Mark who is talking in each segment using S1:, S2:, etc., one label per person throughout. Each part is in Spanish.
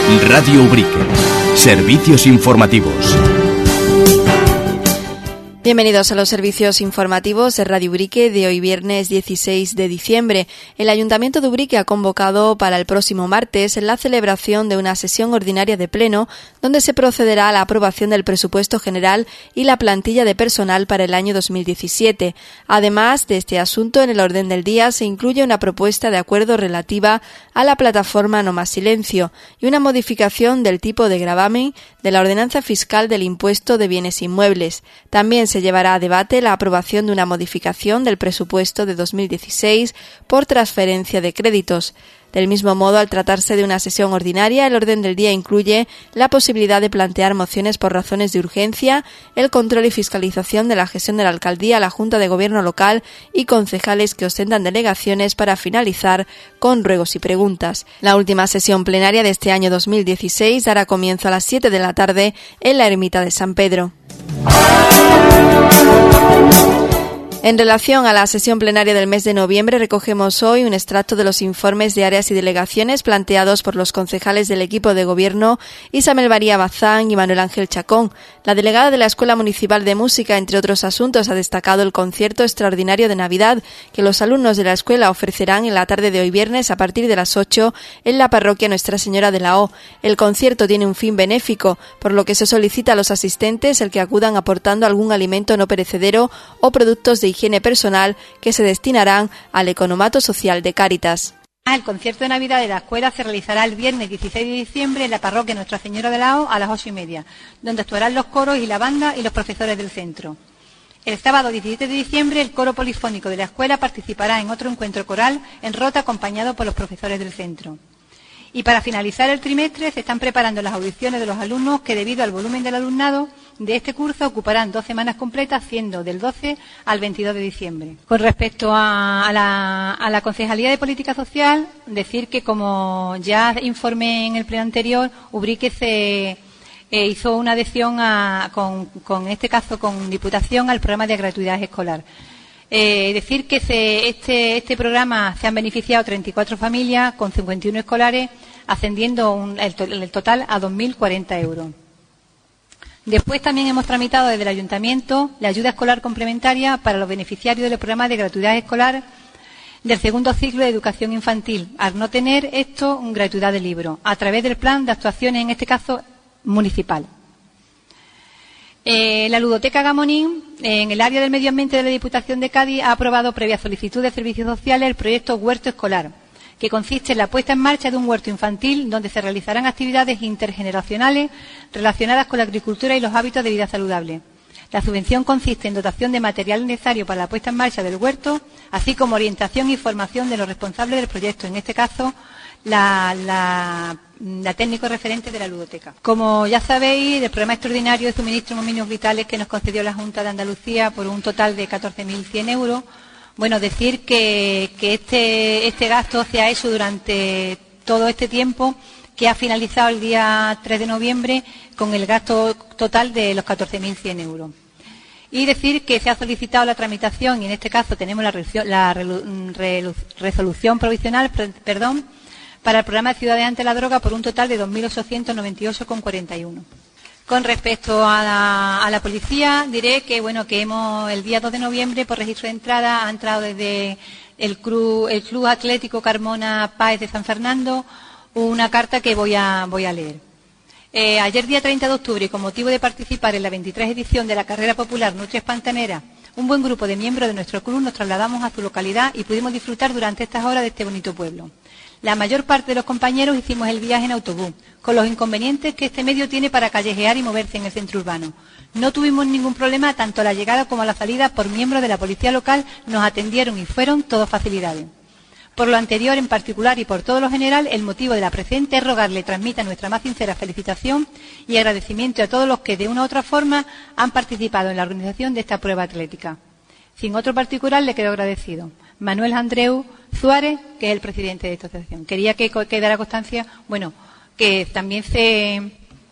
S1: Radio Ubrique. Servicios informativos.
S2: Bienvenidos a los servicios informativos de Radio Ubrique de hoy viernes 16 de diciembre. El Ayuntamiento de Ubrique ha convocado para el próximo martes la celebración de una sesión ordinaria de pleno donde se procederá a la aprobación del presupuesto general y la plantilla de personal para el año 2017. Además de este asunto, en el orden del día se incluye una propuesta de acuerdo relativa a la plataforma No Más Silencio y una modificación del tipo de gravamen de la ordenanza fiscal del impuesto de bienes inmuebles. También se llevará a debate la aprobación de una modificación del presupuesto de 2016 por transferencia de créditos. Del mismo modo, al tratarse de una sesión ordinaria, el orden del día incluye la posibilidad de plantear mociones por razones de urgencia, el control y fiscalización de la gestión de la alcaldía, la Junta de Gobierno local y concejales que ostentan delegaciones para finalizar con ruegos y preguntas. La última sesión plenaria de este año 2016 dará comienzo a las 7 de la tarde en la Ermita de San Pedro. En relación a la sesión plenaria del mes de noviembre, recogemos hoy un extracto de los informes de áreas y delegaciones planteados por los concejales del equipo de gobierno Isabel María Bazán y Manuel Ángel Chacón. La delegada de la Escuela Municipal de Música, entre otros asuntos, ha destacado el concierto extraordinario de Navidad que los alumnos de la escuela ofrecerán en la tarde de hoy viernes a partir de las 8 en la parroquia Nuestra Señora de la O. El concierto tiene un fin benéfico, por lo que se solicita a los asistentes el que acudan aportando algún alimento no perecedero o productos de higiene personal que se destinarán al economato social de Cáritas.
S3: El concierto de Navidad de la escuela se realizará el viernes 16 de diciembre en la parroquia Nuestra Señora de la O a las 8:30, donde actuarán los coros y la banda y los profesores del centro. El sábado 17 de diciembre el coro polifónico de la escuela participará en otro encuentro coral en Rota acompañado por los profesores del centro. Y para finalizar el trimestre se están preparando las audiciones de los alumnos que, debido al volumen del alumnado de este curso, ocuparán 2 semanas completas, siendo del 12 al 22 de diciembre. Con respecto a la Concejalía de Política Social, decir que, como ya informé en el pleno anterior, Ubrique se hizo una adhesión con este caso con Diputación al programa de gratuidad escolar. Decir que este programa se han beneficiado 34 familias con 51 escolares, ascendiendo el total a 2.040 euros. Después también hemos tramitado desde el Ayuntamiento la ayuda escolar complementaria para los beneficiarios del programa de gratuidad escolar del segundo ciclo de educación infantil, al no tener esto gratuidad de libro, a través del plan de actuaciones, en este caso municipal. La Ludoteca Gamonín, en el área del medio ambiente de la Diputación de Cádiz, ha aprobado, previa solicitud de servicios sociales, el proyecto Huerto Escolar, que consiste en la puesta en marcha de un huerto infantil donde se realizarán actividades intergeneracionales relacionadas con la agricultura y los hábitos de vida saludable. La subvención consiste en dotación de material necesario para la puesta en marcha del huerto, así como orientación y formación de los responsables del proyecto, en este caso la técnico referente de la ludoteca. Como ya sabéis, el programa extraordinario de suministro de mínimos vitales que nos concedió la Junta de Andalucía por un total de 14.100 euros, bueno, decir que este gasto se ha hecho durante todo este tiempo, que ha finalizado el día 3 de noviembre con el gasto total de los 14.100 euros. Y decir que se ha solicitado la tramitación, y en este caso tenemos la resolución provisional, para el programa de Ciudades ante la Droga por un total de 2.898,41. Con respecto a la policía, diré que el día 2 de noviembre, por registro de entrada, ha entrado desde el Club Atlético Carmona Páez de San Fernando una carta que voy a leer. Ayer, día 30 de octubre, y con motivo de participar en la 23 edición de la carrera popular Nutrias Pantanera, un buen grupo de miembros de nuestro club nos trasladamos a su localidad y pudimos disfrutar durante estas horas de este bonito pueblo. La mayor parte de los compañeros hicimos el viaje en autobús, con los inconvenientes que este medio tiene para callejear y moverse en el centro urbano. No tuvimos ningún problema, tanto a la llegada como a la salida, por miembros de la policía local nos atendieron y fueron todas facilidades. Por lo anterior, en particular, y por todo lo general, el motivo de la presente es rogarle transmita nuestra más sincera felicitación y agradecimiento a todos los que de una u otra forma han participado en la organización de esta prueba atlética. Sin otro particular, le quedo agradecido. Manuel Andreu Suárez, que es el presidente de esta asociación. Quería que quedara constancia, que también se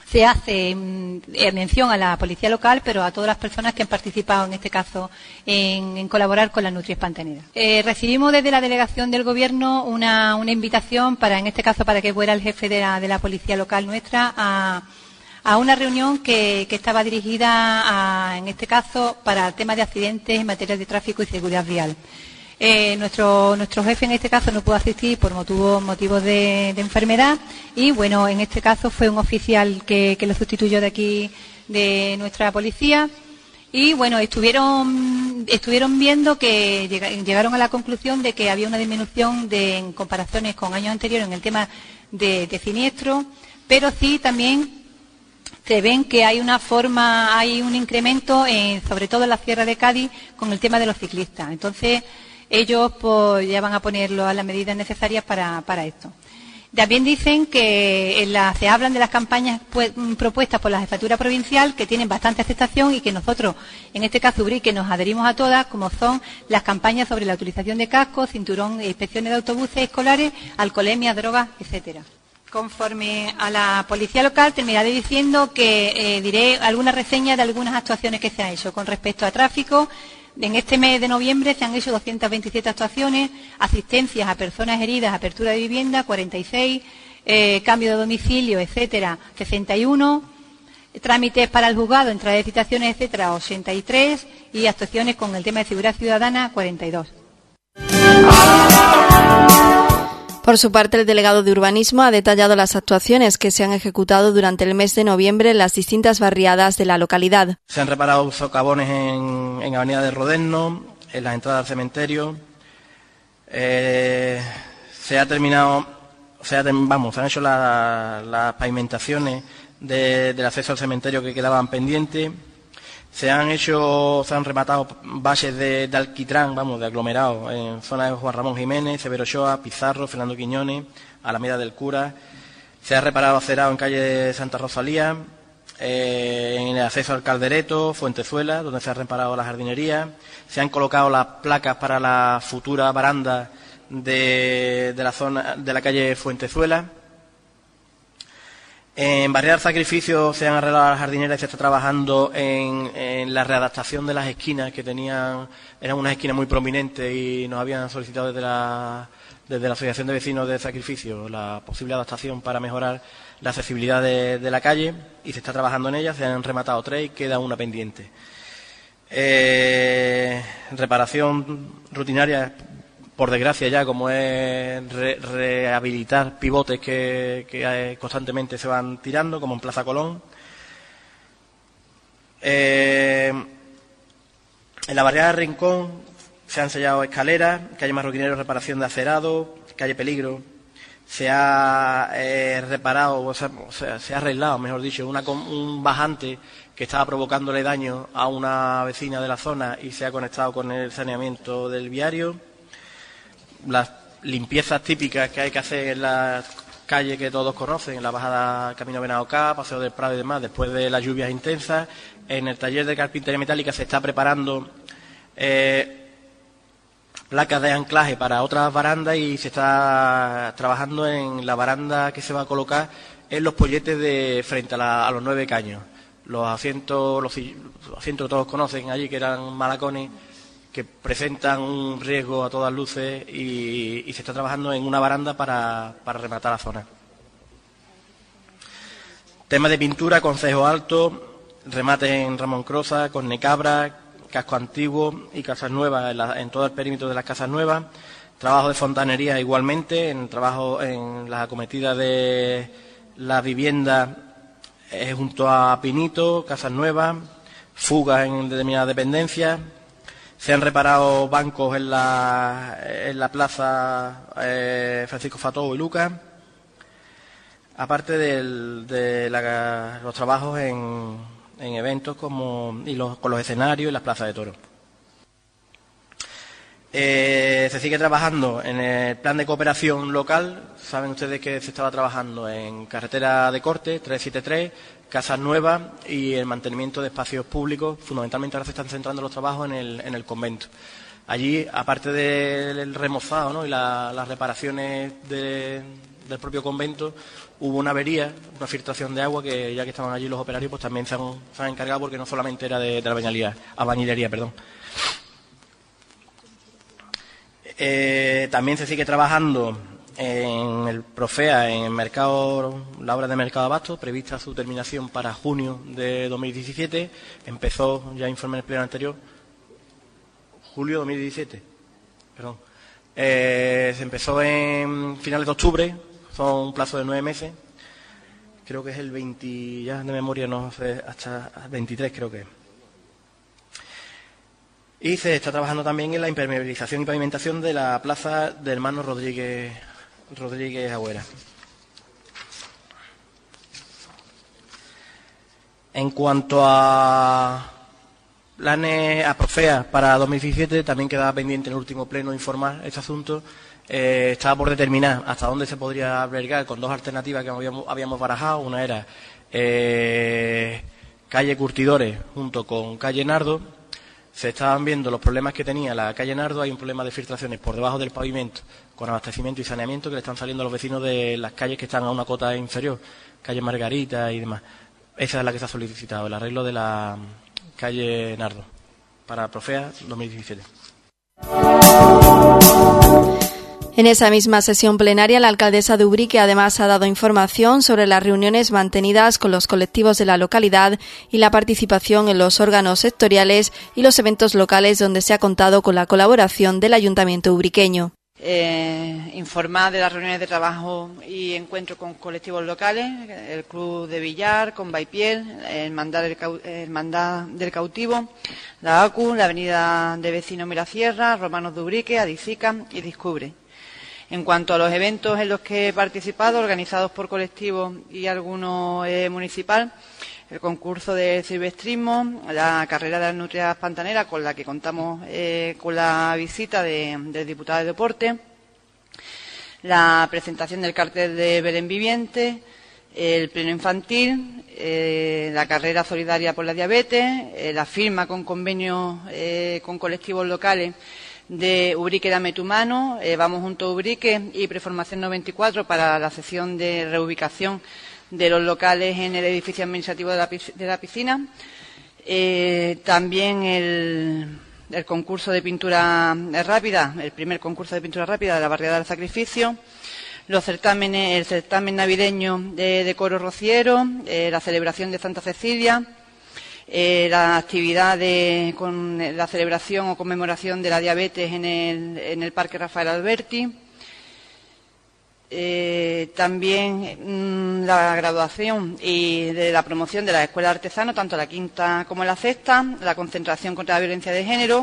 S3: se hace mención a la policía local, pero a todas las personas que han participado, en este caso, en colaborar con las Nutrias Pantaneras. Recibimos desde la delegación del Gobierno una invitación en este caso, para que fuera el jefe de la policía local nuestra a una reunión que estaba dirigida, en este caso, para el tema de accidentes en materia de tráfico y seguridad vial. Nuestro jefe en este caso no pudo asistir por motivos de enfermedad y bueno, en este caso fue un oficial que lo sustituyó de aquí de nuestra policía y bueno, estuvieron viendo que llegaron a la conclusión de que había una disminución en comparaciones con años anteriores en el tema de siniestros, pero sí también se ven que hay un incremento sobre todo en la Sierra de Cádiz con el tema de los ciclistas. Entonces ellos pues ya van a poner las medidas necesarias para esto. También dicen que se hablan de las campañas propuestas por la Jefatura Provincial, que tienen bastante aceptación y que nosotros, en este caso Ubrique, nos adherimos a todas, como son las campañas sobre la utilización de cascos, cinturón, inspecciones de autobuses escolares, alcoholemia, drogas, etcétera. Conforme a la policía local, terminaré diciendo que diré alguna reseña de algunas actuaciones que se han hecho con respecto a tráfico. En este mes de noviembre se han hecho 227 actuaciones, asistencias a personas heridas, apertura de vivienda, 46, cambio de domicilio, etcétera, 61, trámites para el juzgado, entrada de citaciones, etcétera, 83, y actuaciones con el tema de seguridad ciudadana, 42.
S2: Por su parte, el delegado de Urbanismo ha detallado las actuaciones que se han ejecutado durante el mes de noviembre en las distintas barriadas de la localidad.
S4: Se han reparado socavones en Avenida de Rodezno, en las entradas al cementerio. Se han hecho las pavimentaciones del acceso al cementerio que quedaban pendientes. Se han rematado valles de alquitrán, de aglomerado, en zonas de Juan Ramón Jiménez, Severo Ochoa, Pizarro, Fernando Quiñones, Alameda del Cura. Se ha reparado acerado en calle Santa Rosalía, en el acceso al Caldereto, Fuentezuela, donde se ha reparado la jardinería. Se han colocado las placas para la futura baranda de la zona de la calle Fuentezuela. En Barriada del Sacrificio se han arreglado las jardineras y se está trabajando en la readaptación de las esquinas que eran unas esquinas muy prominentes y nos habían solicitado desde la Asociación de Vecinos del Sacrificio la posible adaptación para mejorar la accesibilidad de la calle y se está trabajando en ellas. Se han rematado 3 y queda una pendiente. Reparación rutinaria, por desgracia ya, como es rehabilitar pivotes que constantemente se van tirando, como en Plaza Colón. En la barriada de Rincón se han sellado escaleras, calle Marroquinero, reparación de acerado, calle Peligro. Se ha reparado, se ha arreglado, mejor dicho, un bajante que estaba provocándole daño a una vecina de la zona y se ha conectado con el saneamiento del viario. Las limpiezas típicas que hay que hacer en la calle que todos conocen, en la bajada Camino Benaucá, Paseo del Prado y demás, después de las lluvias intensas. En el taller de carpintería metálica se está preparando placas de anclaje para otras barandas y se está trabajando en la baranda que se va a colocar en los polletes de frente a los 9 caños. Los asientos que todos conocen allí, que eran malacones, que presentan un riesgo a todas luces y se está trabajando en una baranda para rematar la zona. Tema de pintura, Concejo Alto, remate en Ramón Croza, Cornecabra, Casco Antiguo y Casas Nuevas, en todo el perímetro de las Casas Nuevas. Trabajo de fontanería igualmente, trabajo en las acometidas de la vivienda junto a Pinito, Casas Nuevas, fugas en determinadas dependencias. Se han reparado bancos en la plaza Francisco Fató y Lucas, aparte de los trabajos en eventos con los escenarios y las plazas de toros. Se sigue trabajando en el plan de cooperación local. Saben ustedes que se estaba trabajando en carretera de corte 373, Casas Nuevas y el mantenimiento de espacios públicos. Fundamentalmente ahora se están centrando los trabajos en el convento. Allí, aparte del remozado, ¿no?, y las reparaciones de del propio convento hubo una avería, una filtración de agua que ya que estaban allí los operarios pues también se han encargado, porque no solamente era de la albañilería. También se sigue trabajando en el Profea, en el mercado, la obra de mercado de abasto, prevista su terminación para junio de 2017. Empezó, ya informé en el pleno anterior, julio de 2017, perdón. Se empezó en finales de octubre, son un plazo de 9 meses. Creo que es el 20, ya de memoria no sé, hasta 23 creo que es. Y se está trabajando también en la impermeabilización y pavimentación de la plaza del hermano Rodríguez Agüera. En cuanto a planes a Profea para 2017, también quedaba pendiente en el último pleno informar este asunto. Estaba por determinar hasta dónde se podría albergar, con dos alternativas que habíamos barajado. Una era calle Curtidores junto con calle Nardo. Se estaban viendo los problemas que tenía la calle Nardo. Hay un problema de filtraciones por debajo del pavimento con abastecimiento y saneamiento que le están saliendo a los vecinos de las calles que están a una cota inferior, calle Margarita y demás. Esa es la que se ha solicitado, el arreglo de la calle Nardo para Profea 2017.
S2: En esa misma sesión plenaria, la alcaldesa de Ubrique además ha dado información sobre las reuniones mantenidas con los colectivos de la localidad y la participación en los órganos sectoriales y los eventos locales donde se ha contado con la colaboración del Ayuntamiento ubriqueño.
S5: Informar de las reuniones de trabajo y encuentro con colectivos locales, el Club de Villar, con Baipiel, el Hermandad del Cautivo, la ACU, la Avenida de Vecinos Mirasierra, Romanos de Ubrique, Adicica y Discubre. En cuanto a los eventos en los que he participado, organizados por colectivos y alguno municipal, el concurso de silvestrismo, la carrera de las nutrias pantaneras, con la que contamos con la visita del diputado de Deporte, la presentación del cartel de Belén Viviente, el pleno infantil, la carrera solidaria por la diabetes, la firma con convenios con colectivos locales de Ubrique Dame tu Mano, Vamos Juntos a Ubrique y Preformación 94 para la sesión de reubicación de los locales en el edificio administrativo de la piscina. También el concurso de pintura rápida, el primer concurso de pintura rápida de la barriada del Sacrificio, el certamen navideño de coro rociero, la celebración de Santa Cecilia, la actividad con la celebración o conmemoración de la diabetes en el Parque Rafael Alberti, también la graduación y de la promoción de la escuela artesano, tanto la quinta como la sexta, la concentración contra la violencia de género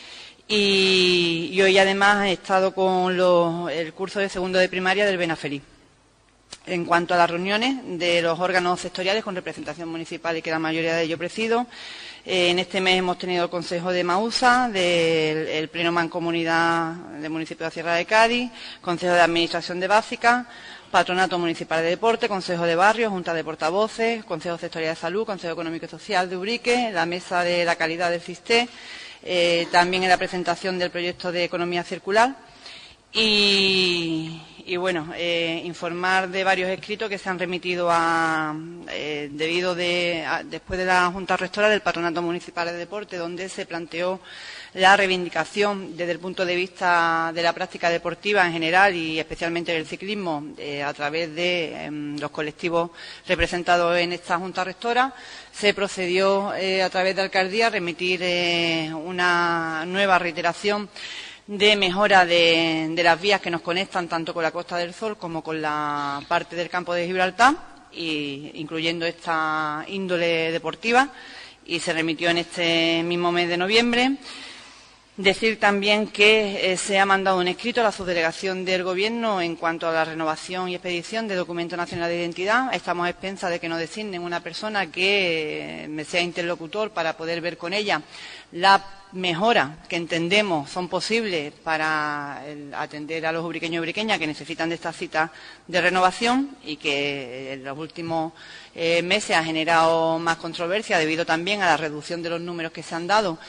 S5: y hoy además he estado con el curso de segundo de primaria del Benafeliz. En cuanto a las reuniones de los órganos sectoriales con representación municipal y que la mayoría de ellos presido, en este mes hemos tenido el Consejo de Mausa, el Pleno Mancomunidad del municipio de Sierra de Cádiz, Consejo de Administración de Básica, Patronato Municipal de Deporte, Consejo de Barrio, Junta de Portavoces, Consejo Sectorial de Salud, Consejo Económico y Social de Ubrique, la Mesa de la Calidad del FISTE, también en la presentación del proyecto de Economía Circular y bueno, informar de varios escritos que se han remitido después de la Junta Rectora del Patronato Municipal de Deporte, donde se planteó la reivindicación desde el punto de vista de la práctica deportiva en general y especialmente del ciclismo a través de los colectivos representados en esta Junta Rectora. Se procedió a través de Alcaldía a remitir una nueva reiteración de mejora de las vías que nos conectan tanto con la Costa del Sol como con la parte del campo de Gibraltar, incluyendo esta índole deportiva, y se remitió en este mismo mes de noviembre. Decir también que se ha mandado un escrito a la subdelegación del Gobierno en cuanto a la renovación y expedición de documento nacional de identidad. Estamos a expensas de que nos designen una persona que me sea interlocutor para poder ver con ella las mejoras que entendemos son posibles para atender a los ubriqueños y ubriqueñas que necesitan de esta cita de renovación y que en los últimos meses ha generado más controversia debido también a la reducción de los números que se han dado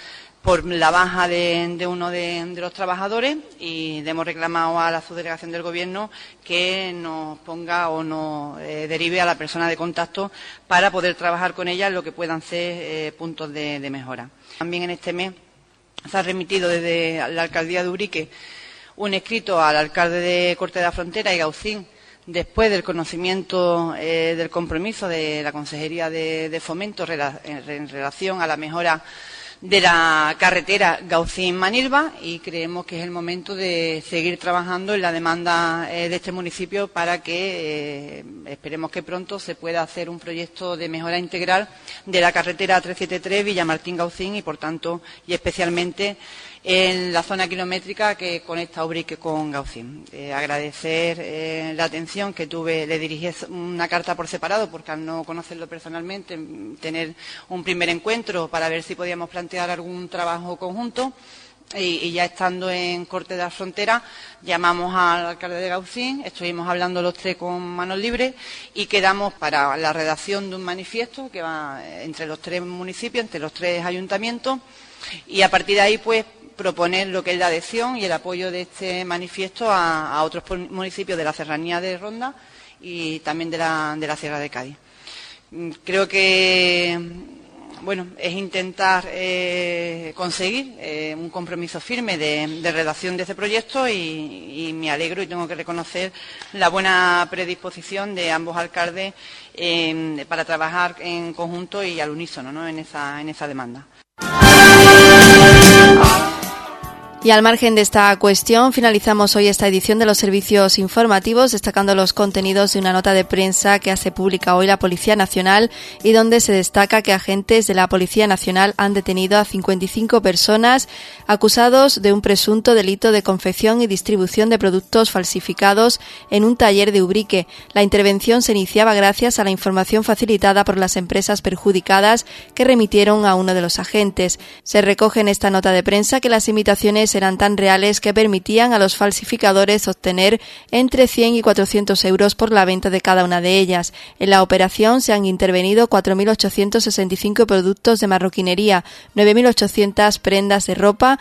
S5: por la baja de uno de los trabajadores, y le hemos reclamado a la subdelegación del Gobierno que nos ponga o nos derive a la persona de contacto para poder trabajar con ella en lo que puedan ser puntos de mejora. También en este mes se ha remitido desde la Alcaldía de Ubrique un escrito al alcalde de Corte de la Frontera y Gaucín, después del conocimiento del compromiso de la Consejería de Fomento en relación a la mejora de la carretera Gaucín-Manilva, y creemos que es el momento de seguir trabajando en la demanda de este municipio para que esperemos que pronto se pueda hacer un proyecto de mejora integral de la carretera 373 Villamartín-Gaucín y, por tanto, y especialmente en la zona kilométrica que conecta Ubrique con Gaucín. Agradecer la atención que tuve, le dirigí una carta por separado, porque al no conocerlo personalmente, tener un primer encuentro para ver si podíamos plantear algún trabajo conjunto. Y ya estando en Corte de la Frontera, llamamos al alcalde de Gaucín, estuvimos hablando los tres con manos libres y quedamos para la redacción de un manifiesto que va entre los tres municipios, entre los tres ayuntamientos, y a partir de ahí, pues, proponer lo que es la adhesión y el apoyo de este manifiesto a otros municipios de la Serranía de Ronda y también de la Sierra de Cádiz. Creo que, bueno, es intentar conseguir un compromiso firme de redacción de este proyecto, y me alegro y tengo que reconocer la buena predisposición de ambos alcaldes para trabajar en conjunto y al unísono, ¿no?, en esa demanda.
S2: Y al margen de esta cuestión, finalizamos hoy esta edición de los servicios informativos destacando los contenidos de una nota de prensa que hace pública hoy la Policía Nacional, y donde se destaca que agentes de la Policía Nacional han detenido a 55 personas acusados de un presunto delito de confección y distribución de productos falsificados en un taller de Ubrique. La intervención se iniciaba gracias a la información facilitada por las empresas perjudicadas que remitieron a uno de los agentes. Se recoge en esta nota de prensa que las imitaciones eran tan reales que permitían a los falsificadores obtener entre 100 y 400 euros por la venta de cada una de ellas. En la operación se han intervenido 4.865 productos de marroquinería, 9.800 prendas de ropa,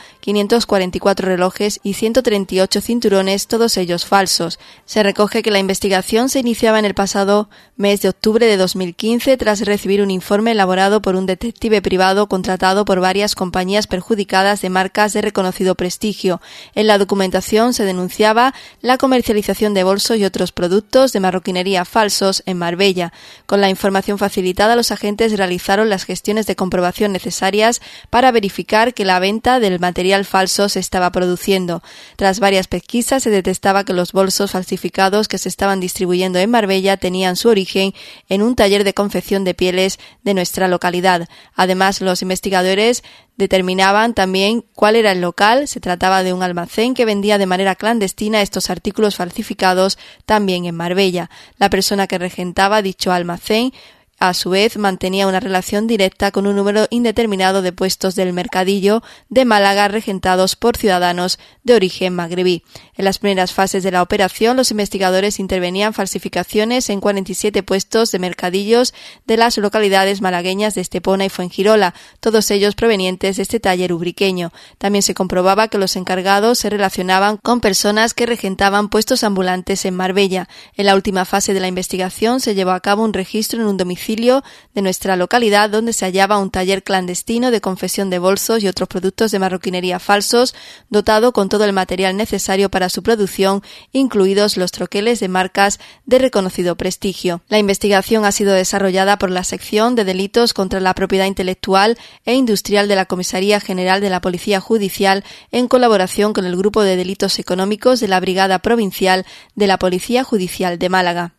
S2: 544 relojes y 138 cinturones, todos ellos falsos. Se recoge que la investigación se iniciaba en el pasado mes de octubre de 2015 tras recibir un informe elaborado por un detective privado contratado por varias compañías perjudicadas de marcas de reconocido prestigio. En la documentación se denunciaba la comercialización de bolsos y otros productos de marroquinería falsos en Marbella. Con la información facilitada, los agentes realizaron las gestiones de comprobación necesarias para verificar que la venta del material falso se estaba produciendo. Tras varias pesquisas, se detectaba que los bolsos falsificados que se estaban distribuyendo en Marbella tenían su origen en un taller de confección de pieles de nuestra localidad. Además, los investigadores determinaban también cuál era el local. Se trataba de un almacén que vendía de manera clandestina estos artículos falsificados también en Marbella. La persona que regentaba dicho almacén, a su vez, mantenía una relación directa con un número indeterminado de puestos del mercadillo de Málaga regentados por ciudadanos de origen magrebí. En las primeras fases de la operación, los investigadores intervenían falsificaciones en 47 puestos de mercadillos de las localidades malagueñas de Estepona y Fuengirola, todos ellos provenientes de este taller ubriqueño. También se comprobaba que los encargados se relacionaban con personas que regentaban puestos ambulantes en Marbella. En la última fase de la investigación se llevó a cabo un registro en un domicilio de nuestra localidad, donde se hallaba un taller clandestino de confección de bolsos y otros productos de marroquinería falsos, dotado con todo el material necesario para su producción, incluidos los troqueles de marcas de reconocido prestigio. La investigación ha sido desarrollada por la Sección de Delitos contra la Propiedad Intelectual e Industrial de la Comisaría General de la Policía Judicial, en colaboración con el Grupo de Delitos Económicos de la Brigada Provincial de la Policía Judicial de Málaga.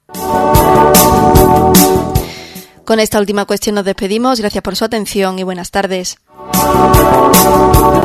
S2: Con esta última cuestión nos despedimos. Gracias por su atención y buenas tardes.